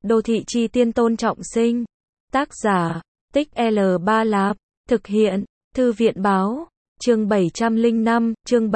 Đô thị chi tiên Tôn Trọng Sinh. Tác giả, Tích L Ba Lạp. Thực hiện, Thư viện báo. Chương 705,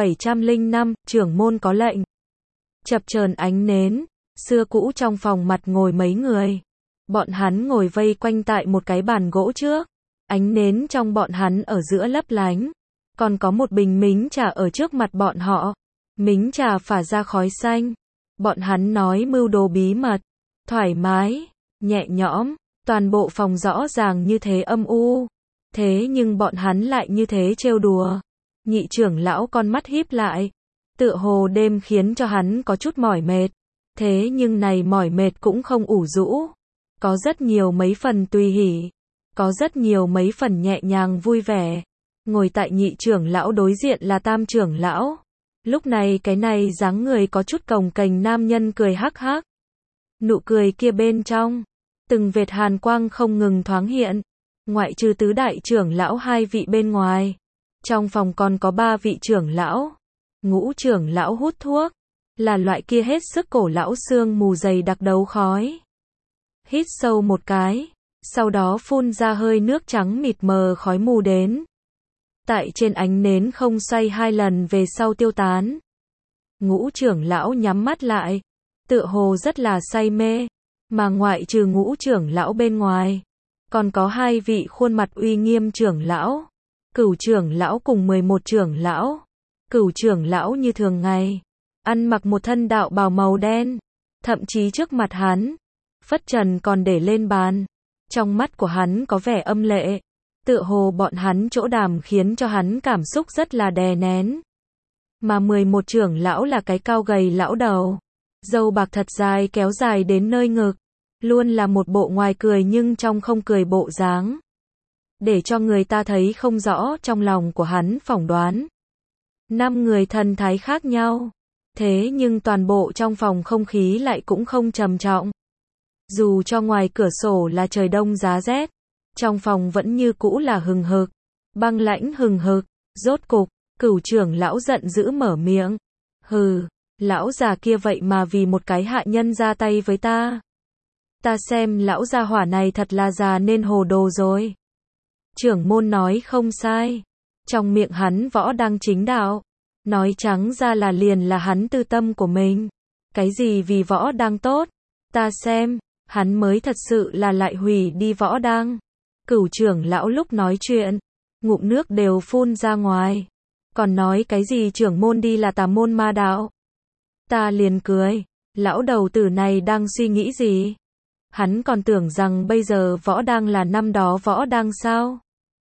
trưởng môn có lệnh. Chập chờn ánh nến, xưa cũ trong phòng mặt ngồi mấy người. Bọn hắn ngồi vây quanh tại một cái bàn gỗ trước. Ánh nến trong bọn hắn ở giữa lấp lánh. Còn có một bình mính trà ở trước mặt bọn họ. Mính trà phả ra khói xanh. Bọn hắn nói mưu đồ bí mật, thoải mái, nhẹ nhõm, toàn bộ phòng rõ ràng như thế âm u. Thế nhưng bọn hắn lại như thế trêu đùa. Nhị trưởng lão con mắt híp lại, tựa hồ đêm khiến cho hắn có chút mỏi mệt. Thế nhưng này mỏi mệt cũng không ủ rũ. Có rất nhiều mấy phần tùy hỉ, có rất nhiều mấy phần nhẹ nhàng vui vẻ. Ngồi tại nhị trưởng lão đối diện là tam trưởng lão. Lúc này cái này dáng người có chút cồng kềnh nam nhân cười hắc hắc. Nụ cười kia bên trong, từng vệt hàn quang không ngừng thoáng hiện. Ngoại trừ tứ đại trưởng lão 2 vị bên ngoài, trong phòng còn có 3 vị trưởng lão. Ngũ trưởng lão hút thuốc, là loại kia hết sức cổ lão xương mù dày đặc đấu khói. Hít sâu một cái, sau đó phun ra hơi nước trắng mịt mờ khói mù đến. Tại trên ánh nến không xoay 2 lần về sau tiêu tán. Ngũ trưởng lão nhắm mắt lại, tựa hồ rất là say mê, mà ngoại trừ ngũ trưởng lão bên ngoài, còn có 2 vị khuôn mặt uy nghiêm trưởng lão, Cửu trưởng lão cùng 11 trưởng lão. Cửu trưởng lão như thường ngày, ăn mặc một thân đạo bào màu đen, thậm chí trước mặt hắn, phất trần còn để lên bàn. Trong mắt của hắn có vẻ âm lệ, tựa hồ bọn hắn chỗ đàm khiến cho hắn cảm xúc rất là đè nén. Mà 11 trưởng lão là cái cao gầy lão đầu, râu bạc thật dài kéo dài đến nơi ngực, luôn là một bộ ngoài cười nhưng trong không cười bộ dáng, để cho người ta thấy không rõ trong lòng của hắn phỏng đoán. 5 người thần thái khác nhau, thế nhưng toàn bộ trong phòng không khí lại cũng không trầm trọng. Dù cho ngoài cửa sổ là trời đông giá rét, trong phòng vẫn như cũ là hừng hực, băng lãnh hừng hực. Rốt cục, Cửu trưởng lão giận dữ mở miệng. Hừ, lão già kia vậy mà vì một cái hạ nhân ra tay với ta. Ta xem lão gia hỏa này thật là già nên hồ đồ rồi. Trưởng môn nói không sai. Trong miệng hắn võ đang chính đạo. Nói trắng ra là liền là hắn tư tâm của mình. Cái gì vì võ đang tốt, ta xem, hắn mới thật sự là lại hủy đi võ đang. Cửu trưởng lão lúc nói chuyện, ngụm nước đều phun ra ngoài. Còn nói cái gì trưởng môn đi là tà môn ma đạo. Ta liền cười, lão đầu tử này đang suy nghĩ gì? Hắn còn tưởng rằng bây giờ võ đang là năm đó võ đang sao?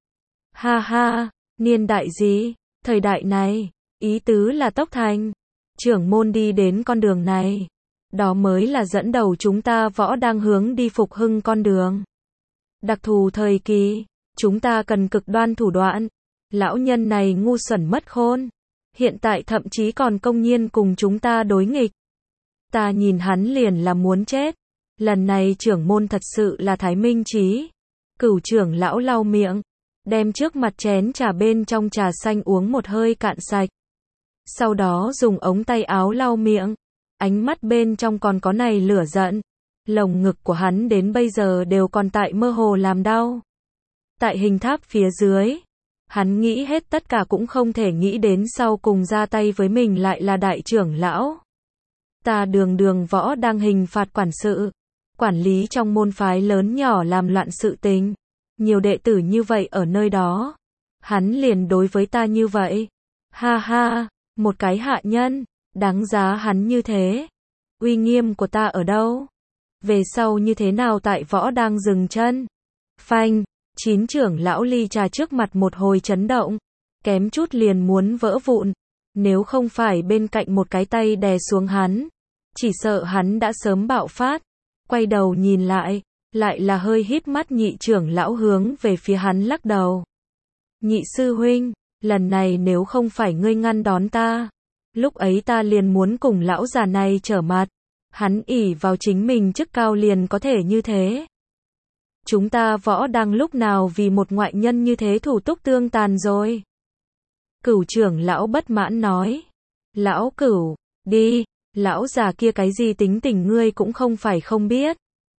Ha ha, niên đại gì? Thời đại này, ý tứ là Tốc Thành. Trưởng môn đi đến con đường này, đó mới là dẫn đầu chúng ta võ đang hướng đi phục hưng con đường. Đặc thù thời kỳ, chúng ta cần cực đoan thủ đoạn. Lão nhân này ngu xuẩn mất khôn, hiện tại thậm chí còn công nhiên cùng chúng ta đối nghịch. Ta nhìn hắn liền là muốn chết. Lần này trưởng môn thật sự là thái minh trí. Cửu trưởng lão lau miệng, đem trước mặt chén trà bên trong trà xanh uống một hơi cạn sạch. Sau đó dùng ống tay áo lau miệng, ánh mắt bên trong còn có này lửa giận. Lồng ngực của hắn đến bây giờ đều còn tại mơ hồ làm đau. Tại hình tháp phía dưới, hắn nghĩ hết tất cả cũng không thể nghĩ đến sau cùng ra tay với mình lại là đại trưởng lão. Ta đường võ đang hình phạt quản sự, quản lý trong môn phái lớn nhỏ làm loạn sự tình. Nhiều đệ tử như vậy ở nơi đó. Hắn liền đối với ta như vậy. Ha ha, một cái hạ nhân, đáng giá hắn như thế. Uy nghiêm của ta ở đâu? Về sau như thế nào tại võ đang dừng chân? Phanh, 9 trưởng lão ly trà trước mặt một hồi chấn động. Kém chút liền muốn vỡ vụn. Nếu không phải bên cạnh một cái tay đè xuống hắn, chỉ sợ hắn đã sớm bạo phát. Quay đầu nhìn lại là hơi híp mắt nhị trưởng lão hướng về phía hắn lắc đầu. Nhị sư huynh, lần này nếu không phải ngươi ngăn đón ta, lúc ấy ta liền muốn cùng lão già này trở mặt. Hắn ỷ vào chính mình chức cao liền có thể như thế. Chúng ta võ đang lúc nào vì một ngoại nhân như thế thủ túc tương tàn rồi. Cửu trưởng lão bất mãn nói. Lão Cửu, đi, lão già kia cái gì tính tình ngươi cũng không phải không biết.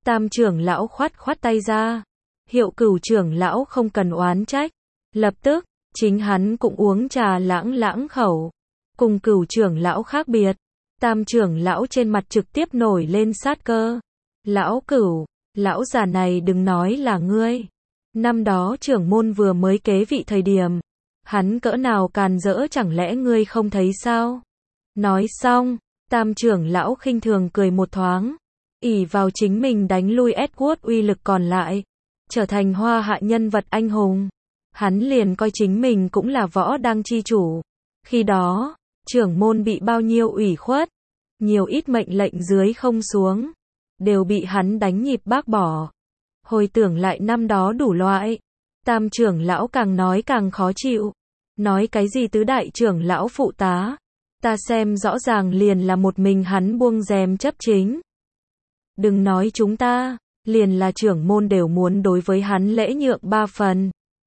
Tam trưởng lão khoát khoát tay ra. Hiệu Cửu trưởng lão không cần oán trách. Lập tức, chính hắn cũng uống trà lãng lãng khẩu. Cùng Cửu trưởng lão khác biệt. Tam trưởng lão trên mặt trực tiếp nổi lên sát cơ. Lão Cửu, lão già này đừng nói là ngươi. Năm đó trưởng môn vừa mới kế vị thời điểm. Hắn cỡ nào càn rỡ chẳng lẽ ngươi không thấy sao? Nói xong, Tam trưởng lão khinh thường cười một thoáng. Ỷ vào chính mình đánh lui Edward uy lực còn lại. Trở thành Hoa Hạ nhân vật anh hùng. Hắn liền coi chính mình cũng là võ đăng chi chủ. Khi đó, trưởng môn bị bao nhiêu ủy khuất. Nhiều ít mệnh lệnh dưới không xuống. Đều bị hắn đánh nhịp bác bỏ. Hồi tưởng lại năm đó đủ loại. Tam trưởng lão càng nói càng khó chịu. Nói cái gì tứ đại trưởng lão phụ tá. Ta xem rõ ràng liền là một mình hắn buông rèm chấp chính. Đừng nói chúng ta, liền là trưởng môn đều muốn đối với hắn lễ nhượng 3 phần.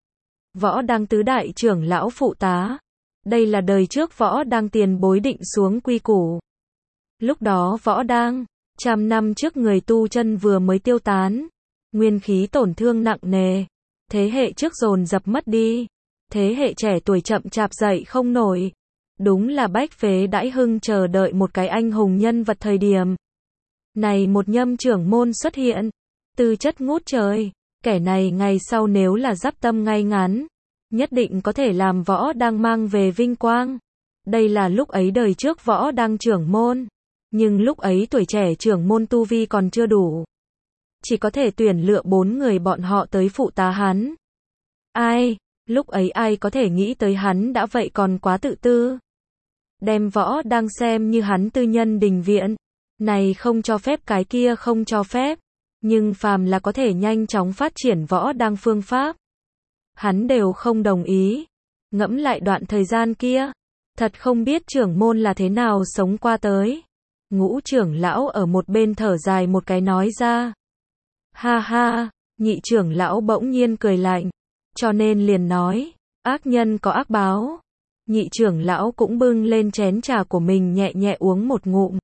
Võ đăng tứ đại trưởng lão phụ tá. Đây là đời trước võ đăng tiền bối định xuống quy củ. Lúc đó võ đăng, 100 năm trước người tu chân vừa mới tiêu tán. Nguyên khí tổn thương nặng nề. Thế hệ trước dồn dập mất đi. Thế hệ trẻ tuổi chậm chạp dậy không nổi. Đúng là bách phế đãi hưng chờ đợi một cái anh hùng nhân vật thời điểm. Này một nhâm trưởng môn xuất hiện. Tư chất ngút trời. Kẻ này ngày sau nếu là giáp tâm ngay ngắn. Nhất định có thể làm võ đang mang về vinh quang. Đây là lúc ấy đời trước võ đang trưởng môn. Nhưng lúc ấy tuổi trẻ trưởng môn tu vi còn chưa đủ. Chỉ có thể tuyển lựa 4 người bọn họ tới phụ tá hắn. Ai, lúc ấy ai có thể nghĩ tới hắn đã vậy còn quá tự tư. Đem võ đang xem như hắn tư nhân đình viện. Này không cho phép cái kia không cho phép. Nhưng phàm là có thể nhanh chóng phát triển võ đang phương pháp. Hắn đều không đồng ý. Ngẫm lại đoạn thời gian kia. Thật không biết trưởng môn là thế nào sống qua tới. Ngũ trưởng lão ở một bên thở dài một cái nói ra. Ha ha, nhị trưởng lão bỗng nhiên cười lạnh. Cho nên liền nói, ác nhân có ác báo. Nhị trưởng lão cũng bưng lên chén trà của mình nhẹ nhẹ uống một ngụm.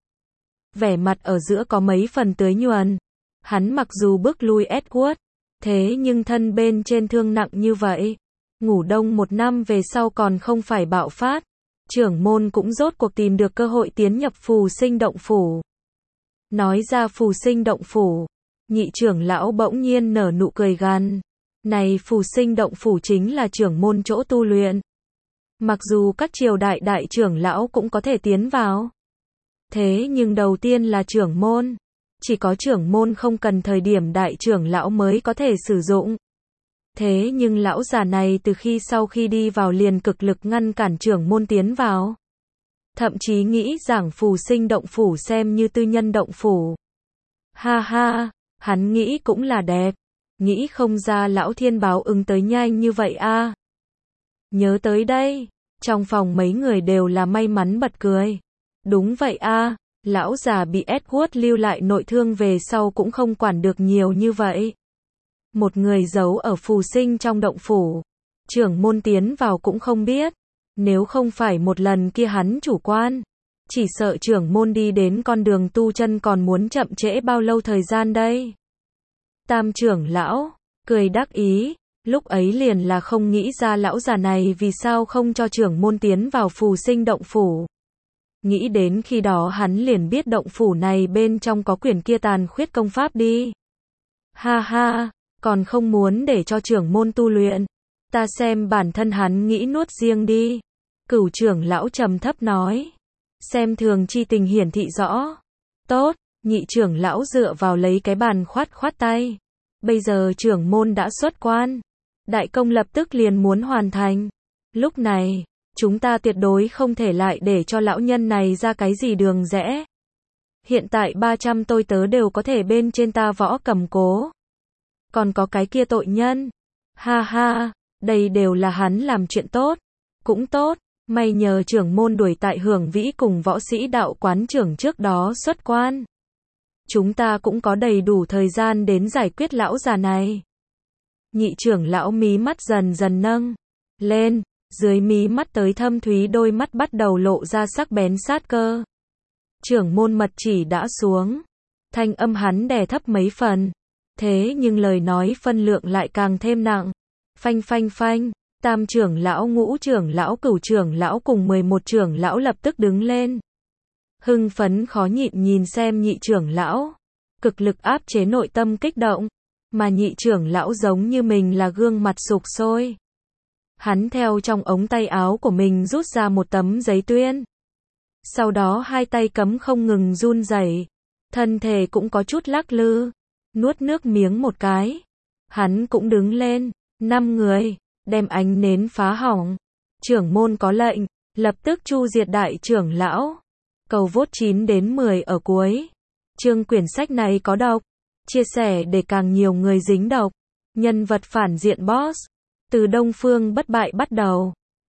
Vẻ mặt ở giữa có mấy phần tưới nhuần. Hắn mặc dù bước lui Edward, thế nhưng thân bên trên thương nặng như vậy. Ngủ đông 1 năm về sau còn không phải bạo phát. Trưởng môn cũng rốt cuộc tìm được cơ hội tiến nhập Phù Sinh Động Phủ. Nói ra Phù Sinh Động Phủ, nhị trưởng lão bỗng nhiên nở nụ cười gằn. Này Phù Sinh Động Phủ chính là trưởng môn chỗ tu luyện. Mặc dù các triều đại đại trưởng lão cũng có thể tiến vào. Thế nhưng đầu tiên là trưởng môn. Chỉ có trưởng môn không cần thời điểm đại trưởng lão mới có thể sử dụng. Thế nhưng lão già này từ khi sau khi đi vào liền cực lực ngăn cản trưởng môn tiến vào. Thậm chí nghĩ rằng Phù Sinh Động Phủ xem như tư nhân động phủ. Ha ha, hắn nghĩ cũng là đẹp. Nghĩ không ra lão thiên báo ứng tới nhanh như vậy a. Nhớ tới đây, trong phòng mấy người đều là may mắn bật cười. Đúng vậy a, lão già bị Edward lưu lại nội thương về sau cũng không quản được nhiều như vậy. Một người giấu ở Phù Sinh trong động phủ. Trưởng môn tiến vào cũng không biết. Nếu không phải một lần kia hắn chủ quan. Chỉ sợ trưởng môn đi đến con đường tu chân còn muốn chậm trễ bao lâu thời gian đây. Tam trưởng lão, cười đắc ý. Lúc ấy liền là không nghĩ ra lão già này vì sao không cho trưởng môn tiến vào Phù Sinh động phủ. Nghĩ đến khi đó hắn liền biết động phủ này bên trong có quyển kia tàn khuyết công pháp đi. Ha ha. Còn không muốn để cho trưởng môn tu luyện. Ta xem bản thân hắn nghĩ nuốt riêng đi. Cửu trưởng lão trầm thấp nói. Xem thường chi tình hiển thị rõ. Tốt, nhị trưởng lão dựa vào lấy cái bàn khoát khoát tay. Bây giờ trưởng môn đã xuất quan. Đại công lập tức liền muốn hoàn thành. Lúc này, chúng ta tuyệt đối không thể lại để cho lão nhân này ra cái gì đường rẽ. Hiện tại 300 tôi tớ đều có thể bên trên ta võ cầm cố. Còn có cái kia tội nhân. Ha ha, đây đều là hắn làm chuyện tốt. Cũng tốt, may nhờ trưởng môn đuổi tại Hưởng Vĩ cùng võ sĩ đạo quán trưởng trước đó xuất quan. Chúng ta cũng có đầy đủ thời gian đến giải quyết lão già này. Nhị trưởng lão mí mắt dần dần nâng lên, dưới mí mắt tới thâm thúy đôi mắt bắt đầu lộ ra sắc bén sát cơ. Trưởng môn mật chỉ đã xuống. Thanh âm hắn đè thấp mấy phần. Thế nhưng lời nói phân lượng lại càng thêm nặng. Phanh phanh phanh, tam trưởng lão, ngũ trưởng lão, cửu trưởng lão cùng 11 trưởng lão lập tức đứng lên. Hưng phấn khó nhịn nhìn xem nhị trưởng lão. Cực lực áp chế nội tâm kích động. Mà nhị trưởng lão giống như mình là gương mặt sục sôi. Hắn theo trong ống tay áo của mình rút ra một tấm giấy tuyên. Sau đó hai tay cấm không ngừng run rẩy, thân thể cũng có chút lắc lư, nuốt nước miếng một cái. Hắn cũng đứng lên, 5 người, đem ánh nến phá hỏng. Trưởng môn có lệnh, lập tức chu diệt đại trưởng lão. Cầu vote 9 đến 10 ở cuối. Chương quyển sách này có độc. Chia sẻ để càng nhiều người dính độc. Nhân vật phản diện boss. Từ Đông Phương bất bại bắt đầu.